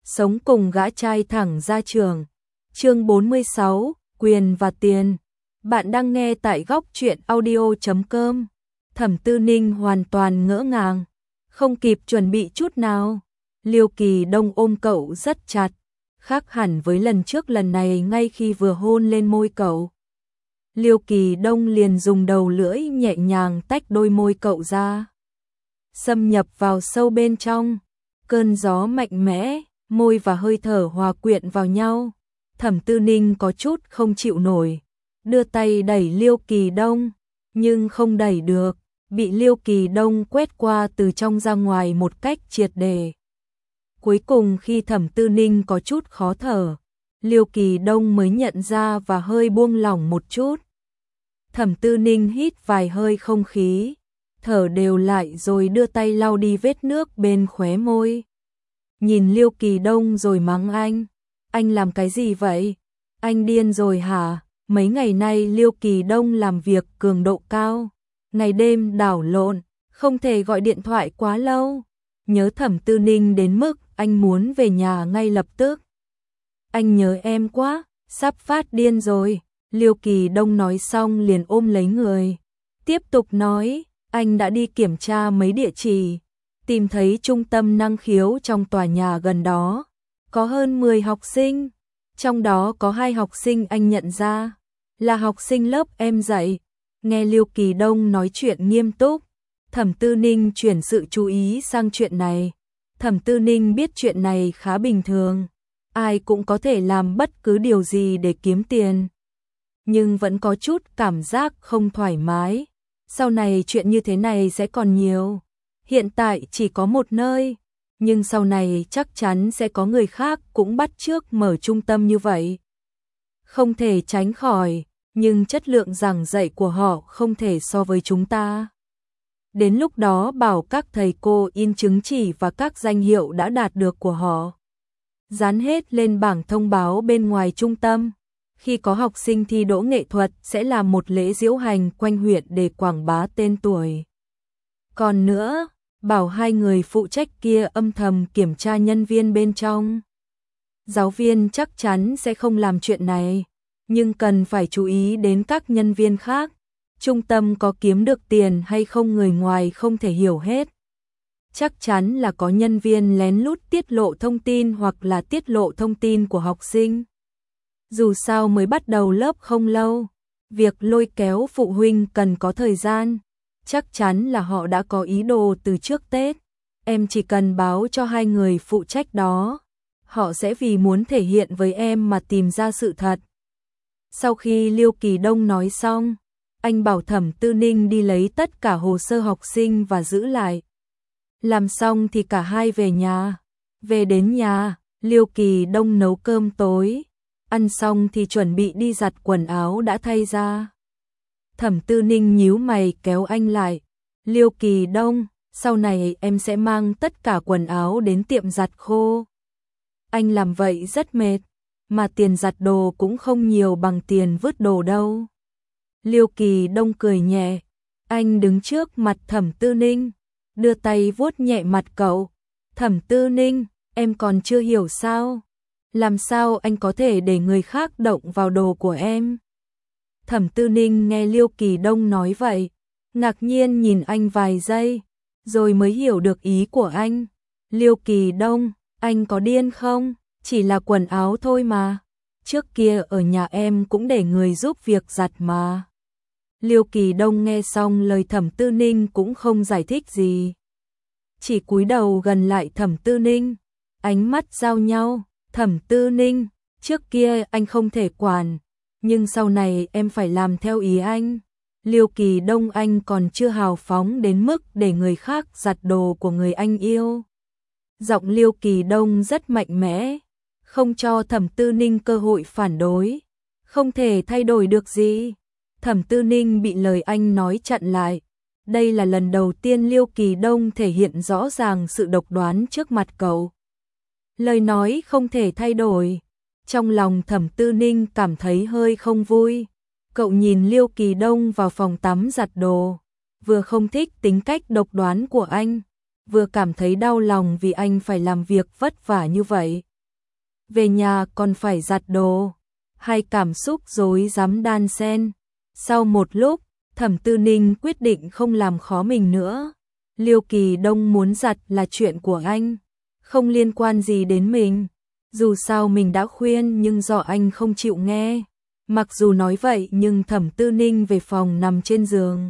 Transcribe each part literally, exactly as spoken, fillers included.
sống cùng gã trai thẳng ra trường. Chương bốn mươi sáu, quyền và tiền. Bạn đang nghe tại góc truyện audio chấm com. Thẩm Tư Ninh hoàn toàn ngỡ ngàng, không kịp chuẩn bị chút nào. Liêu Kỳ Đông ôm cậu rất chặt, khác hẳn với lần trước. Lần này ngay khi vừa hôn lên môi cậu, Liêu Kỳ Đông liền dùng đầu lưỡi nhẹ nhàng tách đôi môi cậu ra, xâm nhập vào sâu bên trong. Cơn gió mạnh mẽ, môi và hơi thở hòa quyện vào nhau. Thẩm Tư Ninh có chút không chịu nổi, đưa tay đẩy Liêu Kỳ Đông, nhưng không đẩy được, bị Liêu Kỳ Đông quét qua từ trong ra ngoài một cách triệt để. Cuối cùng khi Thẩm Tư Ninh có chút khó thở, Liêu Kỳ Đông mới nhận ra và hơi buông lỏng một chút. Thẩm Tư Ninh hít vài hơi không khí, thở đều lại rồi đưa tay lau đi vết nước bên khóe môi. Nhìn Liêu Kỳ Đông rồi mắng anh. Anh làm cái gì vậy? Anh điên rồi hả? Mấy ngày nay Liêu Kỳ Đông làm việc cường độ cao, ngày đêm đảo lộn, không thể gọi điện thoại quá lâu. Nhớ Thẩm Tư Ninh đến mức anh muốn về nhà ngay lập tức. Anh nhớ em quá, sắp phát điên rồi. Liêu Kỳ Đông nói xong liền ôm lấy người, tiếp tục nói, anh đã đi kiểm tra mấy địa chỉ, tìm thấy trung tâm năng khiếu trong tòa nhà gần đó, có hơn mười học sinh, trong đó có hai học sinh anh nhận ra, là học sinh lớp em dạy. Nghe Liêu Kỳ Đông nói chuyện nghiêm túc, Thẩm Tư Ninh chuyển sự chú ý sang chuyện này. Thẩm Tư Ninh biết chuyện này khá bình thường, ai cũng có thể làm bất cứ điều gì để kiếm tiền, nhưng vẫn có chút cảm giác không thoải mái. Sau này chuyện như thế này sẽ còn nhiều. Hiện tại chỉ có một nơi, nhưng sau này chắc chắn sẽ có người khác cũng bắt chước mở trung tâm như vậy. Không thể tránh khỏi, nhưng chất lượng giảng dạy của họ không thể so với chúng ta. Đến lúc đó bảo các thầy cô in chứng chỉ và các danh hiệu đã đạt được của họ, dán hết lên bảng thông báo bên ngoài trung tâm. Khi có học sinh thi đỗ nghệ thuật sẽ làm một lễ diễu hành quanh huyện để quảng bá tên tuổi. Còn nữa, bảo hai người phụ trách kia âm thầm kiểm tra nhân viên bên trong. Giáo viên chắc chắn sẽ không làm chuyện này, nhưng cần phải chú ý đến các nhân viên khác. Trung tâm có kiếm được tiền hay không người ngoài không thể hiểu hết. Chắc chắn là có nhân viên lén lút tiết lộ thông tin hoặc là tiết lộ thông tin của học sinh. Dù sao mới bắt đầu lớp không lâu, việc lôi kéo phụ huynh cần có thời gian. Chắc chắn là họ đã có ý đồ từ trước Tết. Em chỉ cần báo cho hai người phụ trách đó, họ sẽ vì muốn thể hiện với em mà tìm ra sự thật. Sau khi Liêu Kỳ Đông nói xong, anh bảo Thẩm Tư Ninh đi lấy tất cả hồ sơ học sinh và giữ lại. Làm xong thì cả hai về nhà. Về đến nhà, Liêu Kỳ Đông nấu cơm tối. Ăn xong thì chuẩn bị đi giặt quần áo đã thay ra. Thẩm Tư Ninh nhíu mày kéo anh lại. Liêu Kỳ Đông, sau này em sẽ mang tất cả quần áo đến tiệm giặt khô. Anh làm vậy rất mệt, mà tiền giặt đồ cũng không nhiều bằng tiền vứt đồ đâu. Liêu Kỳ Đông cười nhẹ. Anh đứng trước mặt Thẩm Tư Ninh, đưa tay vuốt nhẹ mặt cậu. Thẩm Tư Ninh, em còn chưa hiểu sao? Làm sao anh có thể để người khác động vào đồ của em? Thẩm Tư Ninh nghe Liêu Kỳ Đông nói vậy, ngạc nhiên nhìn anh vài giây, rồi mới hiểu được ý của anh. Liêu Kỳ Đông, anh có điên không? Chỉ là quần áo thôi mà. Trước kia ở nhà em cũng để người giúp việc giặt mà. Liêu Kỳ Đông nghe xong lời Thẩm Tư Ninh cũng không giải thích gì, chỉ cúi đầu gần lại Thẩm Tư Ninh, ánh mắt giao nhau. Thẩm Tư Ninh, trước kia anh không thể quản, nhưng sau này em phải làm theo ý anh. Liêu Kỳ Đông, anh còn chưa hào phóng đến mức để người khác giặt đồ của người anh yêu. Giọng Liêu Kỳ Đông rất mạnh mẽ, không cho Thẩm Tư Ninh cơ hội phản đối. Không thể thay đổi được gì. Thẩm Tư Ninh bị lời anh nói chặn lại. Đây là lần đầu tiên Liêu Kỳ Đông thể hiện rõ ràng sự độc đoán trước mặt cậu. Lời nói không thể thay đổi. Trong lòng Thẩm Tư Ninh cảm thấy hơi không vui. Cậu nhìn Liêu Kỳ Đông vào phòng tắm giặt đồ, vừa không thích tính cách độc đoán của anh, vừa cảm thấy đau lòng vì anh phải làm việc vất vả như vậy. về nhà còn phải giặt đồ, hai cảm xúc rối rắm đan xen. Sau một lúc, Thẩm Tư Ninh quyết định không làm khó mình nữa. Liêu Kỳ Đông muốn giặt là chuyện của anh, không liên quan gì đến mình. Dù sao mình đã khuyên nhưng do anh không chịu nghe. Mặc dù nói vậy nhưng Thẩm Tư Ninh về phòng nằm trên giường,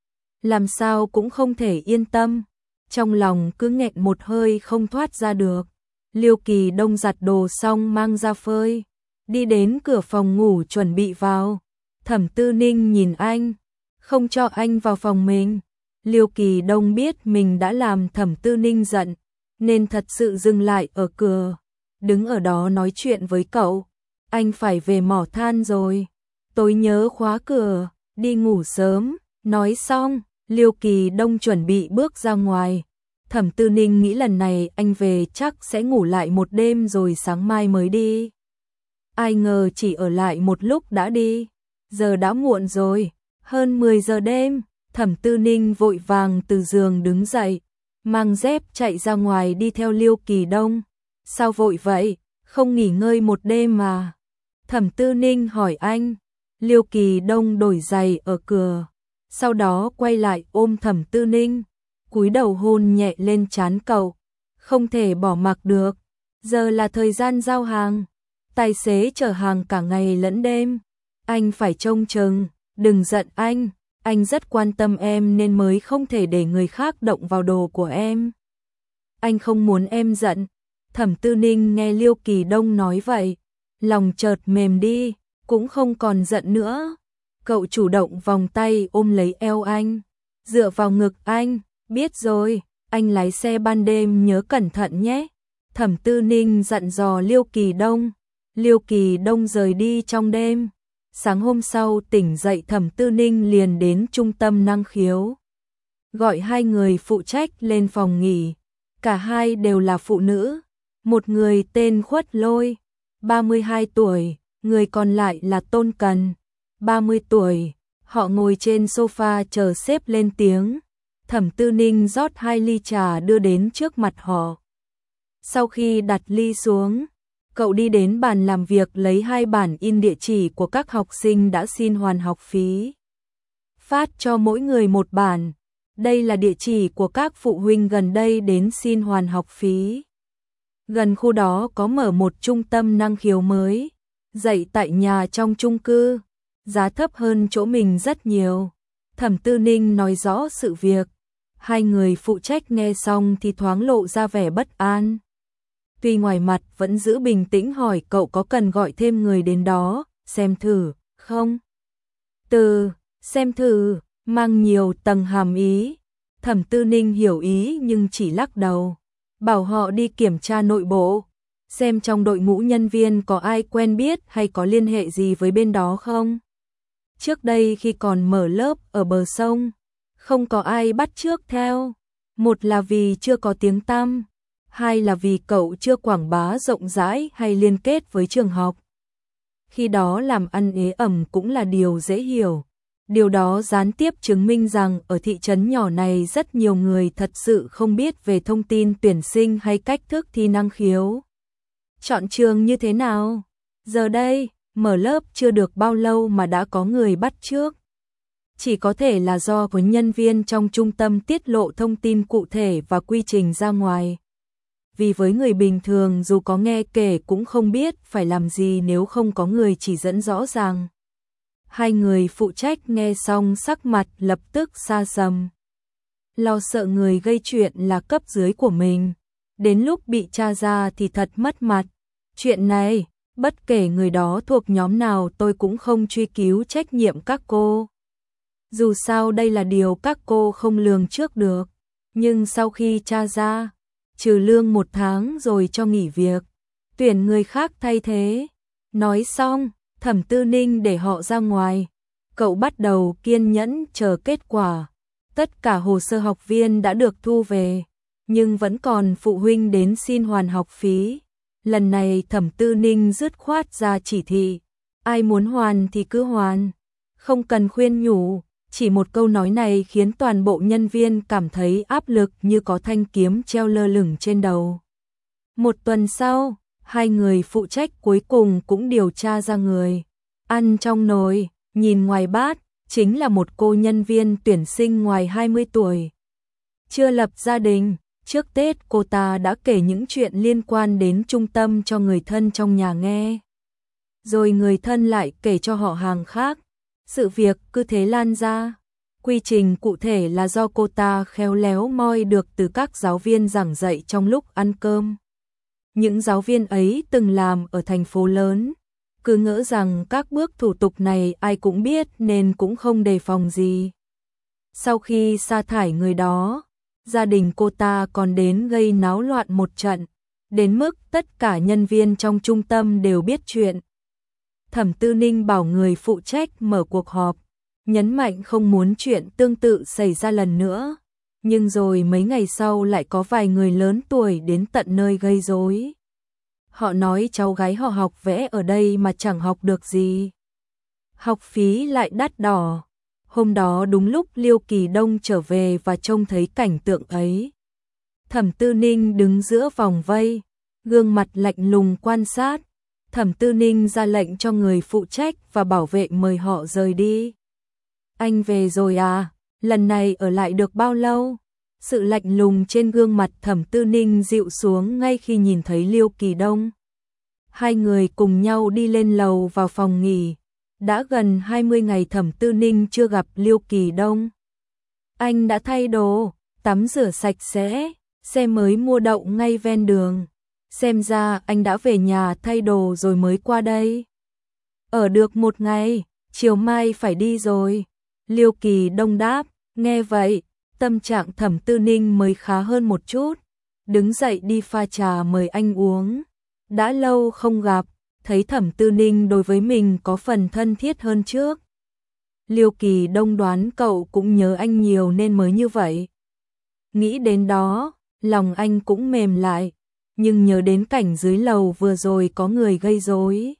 làm sao cũng không thể yên tâm. Trong lòng cứ nghẹn một hơi không thoát ra được. Liêu Kỳ Đông giặt đồ xong mang ra phơi, đi đến cửa phòng ngủ chuẩn bị vào. Thẩm Tư Ninh nhìn anh, không cho anh vào phòng mình. Liêu Kỳ Đông biết mình đã làm Thẩm Tư Ninh giận, nên thật sự dừng lại ở cửa, đứng ở đó nói chuyện với cậu. Anh phải về mỏ than rồi, tối nhớ khóa cửa, đi ngủ sớm. Nói xong, Liêu Kỳ Đông chuẩn bị bước ra ngoài. Thẩm Tư Ninh nghĩ lần này anh về chắc sẽ ngủ lại một đêm rồi sáng mai mới đi. Ai ngờ chỉ ở lại một lúc đã đi. Giờ đã muộn rồi, hơn mười giờ đêm. Thẩm Tư Ninh vội vàng từ giường đứng dậy, mang dép chạy ra ngoài đi theo Liêu Kỳ Đông. Sao vội vậy, không nghỉ ngơi một đêm mà? Thẩm Tư Ninh hỏi anh. Liêu Kỳ Đông đổi giày ở cửa, sau đó quay lại ôm Thẩm Tư Ninh, cúi đầu hôn nhẹ lên trán cậu. Không thể bỏ mặc được, giờ là thời gian giao hàng, tài xế chở hàng cả ngày lẫn đêm, anh phải trông chừng. Đừng giận anh, anh rất quan tâm em nên mới không thể để người khác động vào đồ của em. Anh không muốn em giận. Thẩm Tư Ninh nghe Liêu Kỳ Đông nói vậy, lòng chợt mềm đi, cũng không còn giận nữa. Cậu chủ động vòng tay ôm lấy eo anh, dựa vào ngực anh. Biết rồi, anh lái xe ban đêm nhớ cẩn thận nhé. Thẩm Tư Ninh dặn dò Liêu Kỳ Đông. Liêu Kỳ Đông rời đi trong đêm. Sáng hôm sau tỉnh dậy Thẩm Tư Ninh liền đến trung tâm năng khiếu, gọi hai người phụ trách lên phòng nghỉ. Cả hai đều là phụ nữ. Một người tên Khuất Lôi, ba mươi hai tuổi, người còn lại là Tôn Cần, ba mươi tuổi. Họ ngồi trên sofa chờ sếp lên tiếng. Thẩm Tư Ninh rót hai ly trà đưa đến trước mặt họ. Sau khi đặt ly xuống, cậu đi đến bàn làm việc lấy hai bản in địa chỉ của các học sinh đã xin hoàn học phí, phát cho mỗi người một bản. Đây là địa chỉ của các phụ huynh gần đây đến xin hoàn học phí. Gần khu đó có mở một trung tâm năng khiếu mới, dạy tại nhà trong chung cư, giá thấp hơn chỗ mình rất nhiều. Thẩm Tư Ninh nói rõ sự việc. Hai người phụ trách nghe xong thì thoáng lộ ra vẻ bất an. Tuy ngoài mặt vẫn giữ bình tĩnh hỏi cậu có cần gọi thêm người đến đó, xem thử, không? Từ, xem thử, mang nhiều tầng hàm ý. Thẩm Tư Ninh hiểu ý nhưng chỉ lắc đầu. Bảo họ đi kiểm tra nội bộ, xem trong đội ngũ nhân viên có ai quen biết hay có liên hệ gì với bên đó không. Trước đây khi còn mở lớp ở bờ sông, không có ai bắt chước theo. Một là vì chưa có tiếng tăm, hai là vì cậu chưa quảng bá rộng rãi hay liên kết với trường học. Khi đó làm ăn ế ẩm cũng là điều dễ hiểu. Điều đó gián tiếp chứng minh rằng ở thị trấn nhỏ này rất nhiều người thật sự không biết về thông tin tuyển sinh hay cách thức thi năng khiếu. Chọn trường như thế nào? Giờ đây, mở lớp chưa được bao lâu mà đã có người bắt chước. Chỉ có thể là do có nhân viên trong trung tâm tiết lộ thông tin cụ thể và quy trình ra ngoài. Vì với người bình thường dù có nghe kể cũng không biết phải làm gì nếu không có người chỉ dẫn rõ ràng. Hai người phụ trách nghe xong sắc mặt lập tức xa sầm. Lo sợ người gây chuyện là cấp dưới của mình. Đến lúc bị tra ra thì thật mất mặt. Chuyện này, bất kể người đó thuộc nhóm nào tôi cũng không truy cứu trách nhiệm các cô. Dù sao đây là điều các cô không lường trước được. Nhưng sau khi tra ra, trừ lương một tháng rồi cho nghỉ việc, tuyển người khác thay thế. Nói xong, Thẩm Tư Ninh để họ ra ngoài. Cậu bắt đầu kiên nhẫn chờ kết quả. Tất cả hồ sơ học viên đã được thu về, nhưng vẫn còn phụ huynh đến xin hoàn học phí. Lần này Thẩm Tư Ninh dứt khoát ra chỉ thị. Ai muốn hoàn thì cứ hoàn, không cần khuyên nhủ. Chỉ một câu nói này khiến toàn bộ nhân viên cảm thấy áp lực như có thanh kiếm treo lơ lửng trên đầu. Một tuần sau, Hai người phụ trách cuối cùng cũng điều tra ra người ăn trong nồi, nhìn ngoài bát, chính là một cô nhân viên tuyển sinh ngoài hai mươi tuổi. Chưa lập gia đình, trước Tết cô ta đã kể những chuyện liên quan đến trung tâm cho người thân trong nhà nghe. Rồi người thân lại kể cho họ hàng khác, sự việc cứ thế lan ra. Quy trình cụ thể là do cô ta khéo léo moi được từ các giáo viên giảng dạy trong lúc ăn cơm. Những giáo viên ấy từng làm ở thành phố lớn, cứ ngỡ rằng các bước thủ tục này ai cũng biết nên cũng không đề phòng gì. Sau khi sa thải người đó, gia đình cô ta còn đến gây náo loạn một trận, đến mức tất cả nhân viên trong trung tâm đều biết chuyện. Thẩm Tư Ninh bảo người phụ trách mở cuộc họp, nhấn mạnh không muốn chuyện tương tự xảy ra lần nữa. Nhưng rồi mấy ngày sau lại có vài người lớn tuổi đến tận nơi gây rối. Họ nói cháu gái họ học vẽ ở đây mà chẳng học được gì. Học phí lại đắt đỏ. Hôm đó đúng lúc Liêu Kỳ Đông trở về và trông thấy cảnh tượng ấy. Thẩm Tư Ninh đứng giữa vòng vây, gương mặt lạnh lùng quan sát. Thẩm Tư Ninh ra lệnh cho người phụ trách và bảo vệ mời họ rời đi. Anh về rồi à? Lần này ở lại được bao lâu? Sự lạnh lùng trên gương mặt Thẩm Tư Ninh dịu xuống ngay khi nhìn thấy Liêu Kỳ Đông. Hai người cùng nhau đi lên lầu vào phòng nghỉ. Đã gần hai mươi ngày Thẩm Tư Ninh chưa gặp Liêu Kỳ Đông. Anh đã thay đồ, tắm rửa sạch sẽ, xe mới mua đậu ngay ven đường. Xem ra anh đã về nhà thay đồ rồi mới qua đây. Ở được một ngày, chiều mai phải đi rồi. Liêu Kỳ Đông đáp, nghe vậy, tâm trạng Thẩm Tư Ninh mới khá hơn một chút. Đứng dậy đi pha trà mời anh uống. Đã lâu không gặp, thấy Thẩm Tư Ninh đối với mình có phần thân thiết hơn trước. Liêu Kỳ Đông đoán cậu cũng nhớ anh nhiều nên mới như vậy. Nghĩ đến đó, lòng anh cũng mềm lại, nhưng nhớ đến cảnh dưới lầu vừa rồi có người gây rối.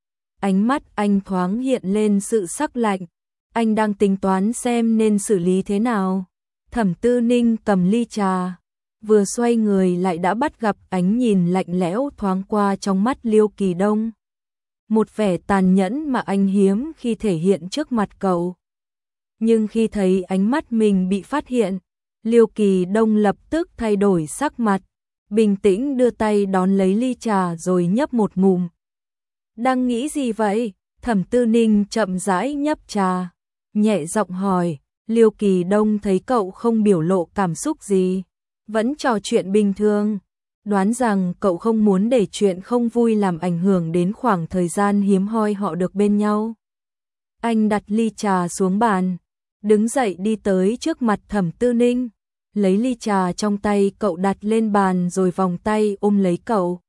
Ánh mắt anh thoáng hiện lên sự sắc lạnh, anh đang tính toán xem nên xử lý thế nào. Thẩm Tư Ninh cầm ly trà, vừa xoay người lại đã bắt gặp ánh nhìn lạnh lẽo thoáng qua trong mắt Liêu Kỳ Đông. Một vẻ tàn nhẫn mà anh hiếm khi thể hiện trước mặt cậu. Nhưng khi thấy ánh mắt mình bị phát hiện, Liêu Kỳ Đông lập tức thay đổi sắc mặt, bình tĩnh đưa tay đón lấy ly trà rồi nhấp một ngụm. Đang nghĩ gì vậy? Thẩm Tư Ninh chậm rãi nhấp trà, nhẹ giọng hỏi. Liêu Kỳ Đông thấy cậu không biểu lộ cảm xúc gì, vẫn trò chuyện bình thường, đoán rằng cậu không muốn để chuyện không vui làm ảnh hưởng đến khoảng thời gian hiếm hoi họ được bên nhau. Anh đặt ly trà xuống bàn, đứng dậy đi tới trước mặt Thẩm Tư Ninh, lấy ly trà trong tay cậu đặt lên bàn rồi vòng tay ôm lấy cậu.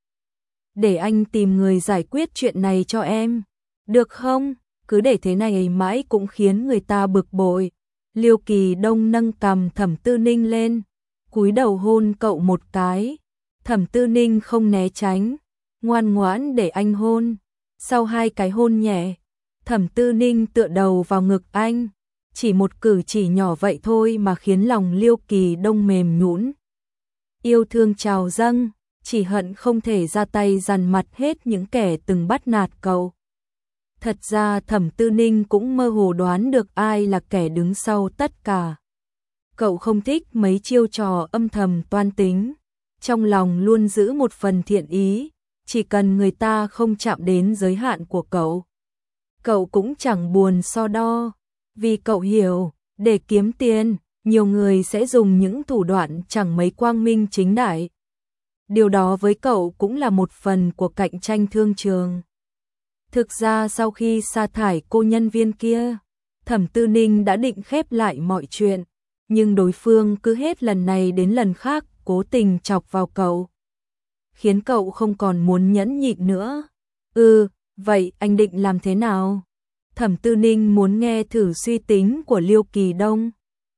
Để anh tìm người giải quyết chuyện này cho em, được không? Cứ để thế này mãi cũng khiến người ta bực bội. Liêu Kỳ Đông nâng cằm Thẩm Tư Ninh lên, cúi đầu hôn cậu một cái. Thẩm Tư Ninh không né tránh, ngoan ngoãn để anh hôn. Sau hai cái hôn nhẹ, Thẩm Tư Ninh tựa đầu vào ngực anh. Chỉ một cử chỉ nhỏ vậy thôi mà khiến lòng Liêu Kỳ Đông mềm nhũn. Yêu thương trào dâng, chỉ hận không thể ra tay dằn mặt hết những kẻ từng bắt nạt cậu. Thật ra Thẩm Tư Ninh cũng mơ hồ đoán được ai là kẻ đứng sau tất cả. Cậu không thích mấy chiêu trò âm thầm toan tính, trong lòng luôn giữ một phần thiện ý, chỉ cần người ta không chạm đến giới hạn của cậu. Cậu cũng chẳng buồn so đo, vì cậu hiểu, để kiếm tiền, nhiều người sẽ dùng những thủ đoạn chẳng mấy quang minh chính đại. Điều đó với cậu cũng là một phần của cạnh tranh thương trường. Thực ra sau khi sa thải cô nhân viên kia, Thẩm Tư Ninh đã định khép lại mọi chuyện, nhưng đối phương cứ hết lần này đến lần khác cố tình chọc vào cậu, khiến cậu không còn muốn nhẫn nhịn nữa. Ừ, vậy anh định làm thế nào? Thẩm Tư Ninh muốn nghe thử suy tính của Liêu Kỳ Đông.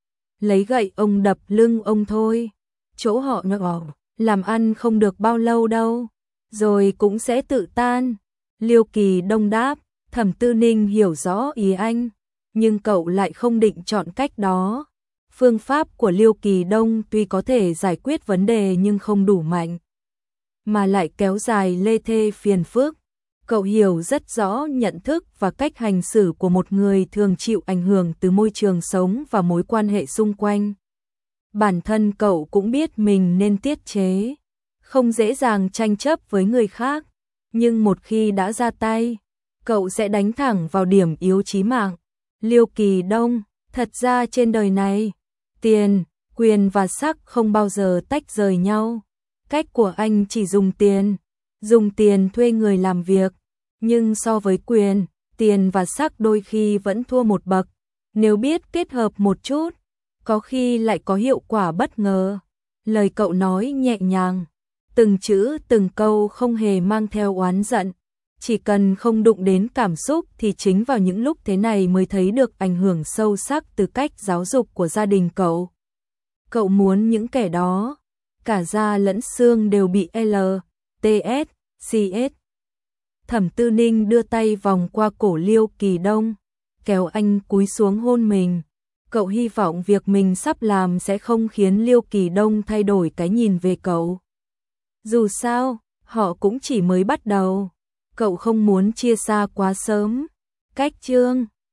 Lấy gậy ông đập lưng ông thôi, chỗ họ nhỏ, làm ăn không được bao lâu đâu, rồi cũng sẽ tự tan. Liêu Kỳ Đông đáp. Thẩm Tư Ninh hiểu rõ ý anh, nhưng cậu lại không định chọn cách đó. Phương pháp của Liêu Kỳ Đông tuy có thể giải quyết vấn đề nhưng không đủ mạnh. mà lại kéo dài lê thê phiền phức. Cậu hiểu rất rõ nhận thức và cách hành xử của một người thường chịu ảnh hưởng từ môi trường sống và mối quan hệ xung quanh. Bản thân cậu cũng biết mình nên tiết chế, không dễ dàng tranh chấp với người khác, nhưng một khi đã ra tay, cậu sẽ đánh thẳng vào điểm yếu chí mạng. Liêu Kỳ Đông, thật ra trên đời này, tiền, quyền và sắc không bao giờ tách rời nhau. Cách của anh chỉ dùng tiền, dùng tiền thuê người làm việc, nhưng so với quyền, tiền và sắc đôi khi vẫn thua một bậc. Nếu biết kết hợp một chút, có khi lại có hiệu quả bất ngờ. Lời cậu nói nhẹ nhàng, từng chữ từng câu không hề mang theo oán giận. Chỉ cần không đụng đến cảm xúc thì chính vào những lúc thế này mới thấy được ảnh hưởng sâu sắc từ cách giáo dục của gia đình cậu. Cậu muốn những kẻ đó, cả da lẫn xương đều bị L, T S, C S. Thẩm Tư Ninh đưa tay vòng qua cổ Liêu Kỳ Đông, kéo anh cúi xuống hôn mình. Cậu hy vọng việc mình sắp làm sẽ không khiến Liêu Kỳ Đông thay đổi cái nhìn về cậu. Dù sao, họ cũng chỉ mới bắt đầu. Cậu không muốn chia xa quá sớm. Cách chương